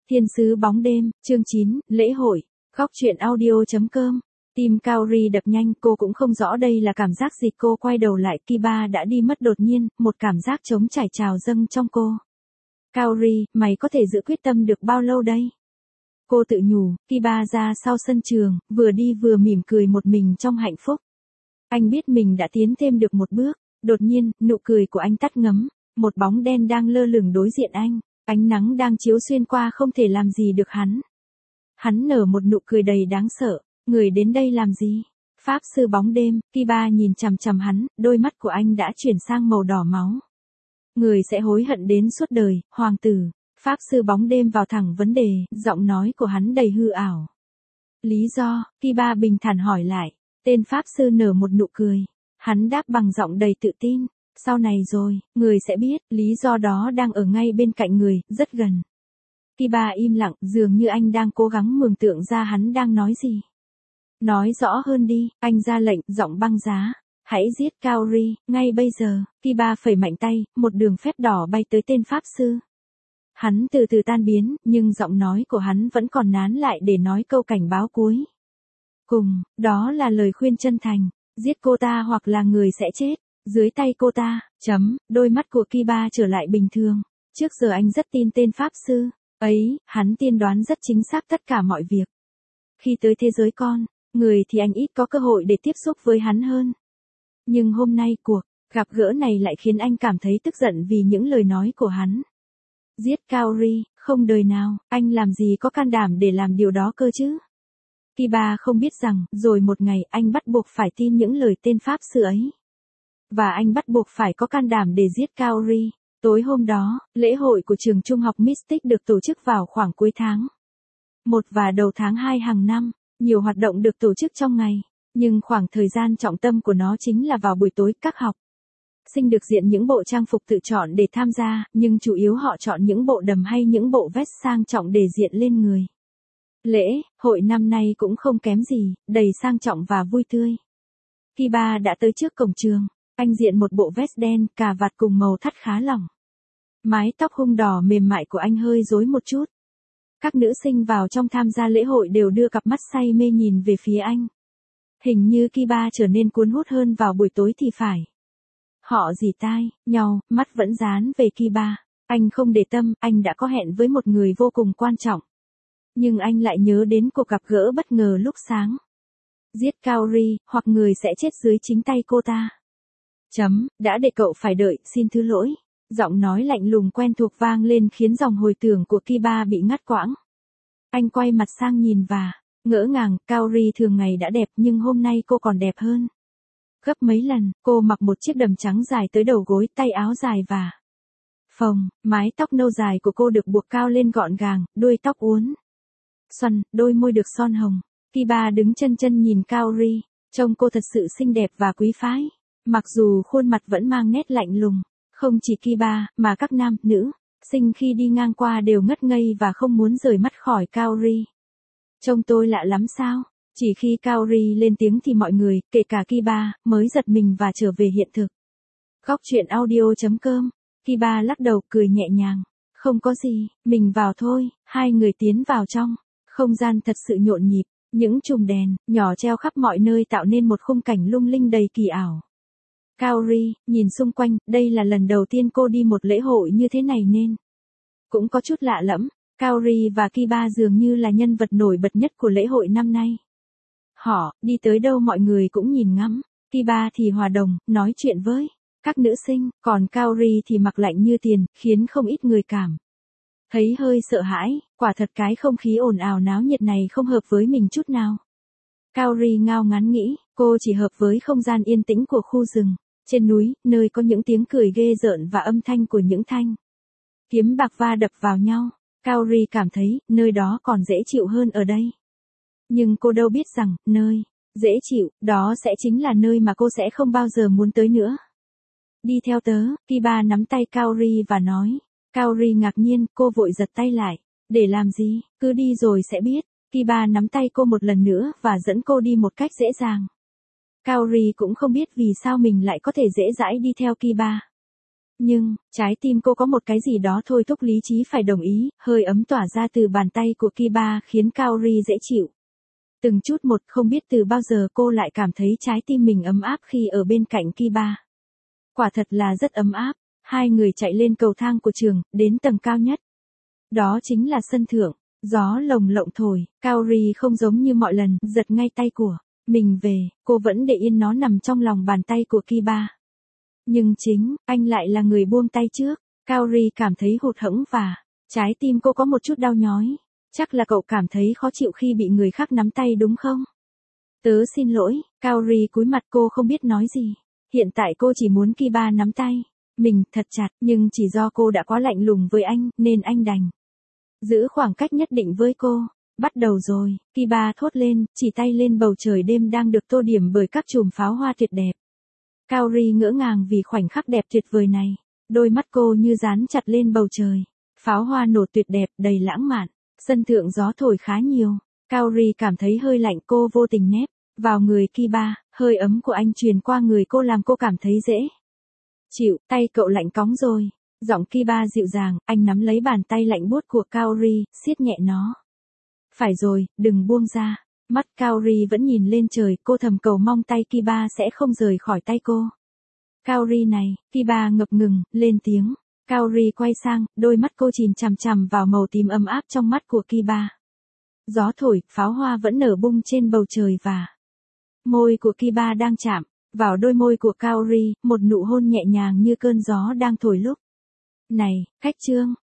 Thiên sứ bóng đêm, chương 9, lễ hội, góc truyện audio.com. Tim Kaori đập nhanh, cô cũng không rõ đây là cảm giác gì. Cô quay đầu lại, Kiba đã đi mất đột nhiên, một cảm giác trống trải trào dâng trong cô. Kaori, mày có thể giữ quyết tâm được bao lâu đây? Cô tự nhủ. Kiba ra sau sân trường, vừa đi vừa mỉm cười một mình trong hạnh phúc. Anh biết mình đã tiến thêm được một bước. Đột nhiên, nụ cười của anh tắt ngấm, một bóng đen đang lơ lửng đối diện anh. Ánh nắng đang chiếu xuyên qua không thể làm gì được hắn. Hắn nở một nụ cười đầy đáng sợ. Người đến đây làm gì? Pháp sư bóng đêm. Kiba nhìn chằm chằm hắn, đôi mắt của anh đã chuyển sang màu đỏ máu. Người sẽ hối hận đến suốt đời, hoàng tử. Pháp sư bóng đêm vào thẳng vấn đề, giọng nói của hắn đầy hư ảo. Lý do? Kiba bình thản hỏi lại. Tên pháp sư nở một nụ cười. Hắn đáp bằng giọng đầy tự tin. Sau này rồi, người sẽ biết, lý do đó đang ở ngay bên cạnh người, rất gần. Kiba im lặng, dường như anh đang cố gắng mường tượng ra hắn đang nói gì. Nói rõ hơn đi, anh ra lệnh, giọng băng giá. Hãy giết Kaori, ngay bây giờ. Kiba phẩy mạnh tay, một đường phép đỏ bay tới tên pháp sư. Hắn từ từ tan biến, nhưng giọng nói của hắn vẫn còn nán lại để nói câu cảnh báo cuối. Cùng, đó là lời khuyên chân thành. Giết cô ta hoặc là người sẽ chết dưới tay cô ta. Đôi mắt của Kiba trở lại bình thường. Trước giờ anh rất tin tên pháp sư ấy, hắn tiên đoán rất chính xác tất cả mọi việc. Khi tới thế giới con người thì anh ít có cơ hội để tiếp xúc với hắn hơn. Nhưng hôm nay cuộc gặp gỡ này lại khiến anh cảm thấy tức giận vì những lời nói của hắn. Giết Kaori, không đời nào, anh làm gì có can đảm để làm điều đó cơ chứ? Kiba không biết rằng, rồi một ngày anh bắt buộc phải tin những lời tên pháp sư ấy. Và anh bắt buộc phải có can đảm để giết Kaori. Tối hôm đó, lễ hội của trường trung học Mystic được tổ chức vào khoảng cuối tháng 1 và đầu tháng 2 hàng năm. Nhiều hoạt động được tổ chức trong ngày, nhưng khoảng thời gian trọng tâm của nó chính là vào buổi tối. Các học sinh được diện những bộ trang phục tự chọn để tham gia, nhưng chủ yếu họ chọn những bộ đầm hay những bộ vest sang trọng để diện lên người. Lễ hội năm nay cũng không kém gì, đầy sang trọng và vui tươi. Kiba đã tới trước cổng trường. Anh diện một bộ vest đen, cà vạt cùng màu thắt khá lỏng. Mái tóc hung đỏ mềm mại của anh hơi rối một chút. Các nữ sinh vào trong tham gia lễ hội đều đưa cặp mắt say mê nhìn về phía anh. Hình như Kiba trở nên cuốn hút hơn vào buổi tối thì phải. Họ rỉ tai nhau, mắt vẫn dán về Kiba. Anh không để tâm, anh đã có hẹn với một người vô cùng quan trọng. Nhưng anh lại nhớ đến cuộc gặp gỡ bất ngờ lúc sáng. Giết Kaori, hoặc người sẽ chết dưới chính tay cô ta. Đã để cậu phải đợi, xin thứ lỗi. Giọng nói lạnh lùng quen thuộc vang lên khiến dòng hồi tưởng của Kiba bị ngắt quãng. Anh quay mặt sang nhìn và ngỡ ngàng. Kaori thường ngày đã đẹp nhưng hôm nay cô còn đẹp hơn gấp mấy lần. Cô mặc một chiếc đầm trắng dài tới đầu gối, tay áo dài và phồng. Mái tóc nâu dài của cô được buộc cao lên gọn gàng, đuôi tóc uốn xoăn, đôi môi được son hồng. Kiba đứng chân chân nhìn Kaori, trông cô thật sự xinh đẹp và quý phái. Mặc dù khuôn mặt vẫn mang nét lạnh lùng, không chỉ Kiba, mà các nam, nữ sinh khi đi ngang qua đều ngất ngây và không muốn rời mắt khỏi Kaori. Trông tôi lạ lắm sao? Chỉ khi Kaori lên tiếng thì mọi người, kể cả Kiba, mới giật mình và trở về hiện thực. Góc truyện audio.com. Kiba lắc đầu cười nhẹ nhàng. Không có gì, mình vào thôi. Hai người tiến vào trong. Không gian thật sự nhộn nhịp. Những chùm đèn nhỏ treo khắp mọi nơi tạo nên một khung cảnh lung linh đầy kỳ ảo. Kaori nhìn xung quanh, đây là lần đầu tiên cô đi một lễ hội như thế này nên cũng có chút lạ lẫm. Kaori và Kiba dường như là nhân vật nổi bật nhất của lễ hội năm nay. Họ đi tới đâu mọi người cũng nhìn ngắm. Kiba thì hòa đồng, nói chuyện với các nữ sinh, còn Kaori thì mặc lạnh như tiền, khiến không ít người cảm thấy hơi sợ hãi. Quả thật cái không khí ồn ào náo nhiệt này không hợp với mình chút nào. Kaori ngao ngán nghĩ, cô chỉ hợp với không gian yên tĩnh của khu rừng, trên núi, nơi có những tiếng cười ghê rợn và âm thanh của những thanh kiếm bạc va đập vào nhau. Kaori cảm thấy, nơi đó còn dễ chịu hơn ở đây. Nhưng cô đâu biết rằng, nơi dễ chịu, đó sẽ chính là nơi mà cô sẽ không bao giờ muốn tới nữa. Đi theo tớ. Kiba nắm tay Kaori và nói. Kaori ngạc nhiên, cô vội giật tay lại. Để làm gì? Cứ đi rồi sẽ biết. Kiba nắm tay cô một lần nữa và dẫn cô đi một cách dễ dàng. Kaori cũng không biết vì sao mình lại có thể dễ dãi đi theo Kiba. Nhưng, trái tim cô có một cái gì đó thôi thúc lý trí phải đồng ý, hơi ấm tỏa ra từ bàn tay của Kiba khiến Kaori dễ chịu. Từng chút một không biết từ bao giờ cô lại cảm thấy trái tim mình ấm áp khi ở bên cạnh Kiba. Quả thật là rất ấm áp, hai người chạy lên cầu thang của trường, đến tầng cao nhất. Đó chính là sân thượng, gió lồng lộng thổi, Kaori không giống như mọi lần, giật ngay tay của mình về, cô vẫn để yên nó nằm trong lòng bàn tay của Kiba. Nhưng chính, anh lại là người buông tay trước, Kaori cảm thấy hụt hẫng và trái tim cô có một chút đau nhói. Chắc là cậu cảm thấy khó chịu khi bị người khác nắm tay đúng không? Tớ xin lỗi, Kaori cúi mặt cô không biết nói gì. Hiện tại cô chỉ muốn Kiba nắm tay mình thật chặt, nhưng chỉ do cô đã quá lạnh lùng với anh, nên anh đành giữ khoảng cách nhất định với cô. Bắt đầu rồi, Kiba thốt lên, chỉ tay lên bầu trời đêm đang được tô điểm bởi các chùm pháo hoa tuyệt đẹp. Kaori ngỡ ngàng vì khoảnh khắc đẹp tuyệt vời này. Đôi mắt cô như dán chặt lên bầu trời. Pháo hoa nổ tuyệt đẹp, đầy lãng mạn. Sân thượng gió thổi khá nhiều. Kaori cảm thấy hơi lạnh, cô vô tình nép vào người Kiba, hơi ấm của anh truyền qua người cô làm cô cảm thấy dễ chịu. Tay cậu lạnh cóng rồi. Giọng Kiba dịu dàng, anh nắm lấy bàn tay lạnh buốt của Kaori, siết nhẹ nó. Phải rồi, đừng buông ra. Mắt Kaori vẫn nhìn lên trời, cô thầm cầu mong tay Kiba sẽ không rời khỏi tay cô. Kaori này, Kiba ngập ngừng, lên tiếng. Kaori quay sang, đôi mắt cô chìm chằm chằm vào màu tím ấm áp trong mắt của Kiba. Gió thổi, pháo hoa vẫn nở bung trên bầu trời và môi của Kiba đang chạm vào đôi môi của Kaori, một nụ hôn nhẹ nhàng như cơn gió đang thổi lúc này. Cách chương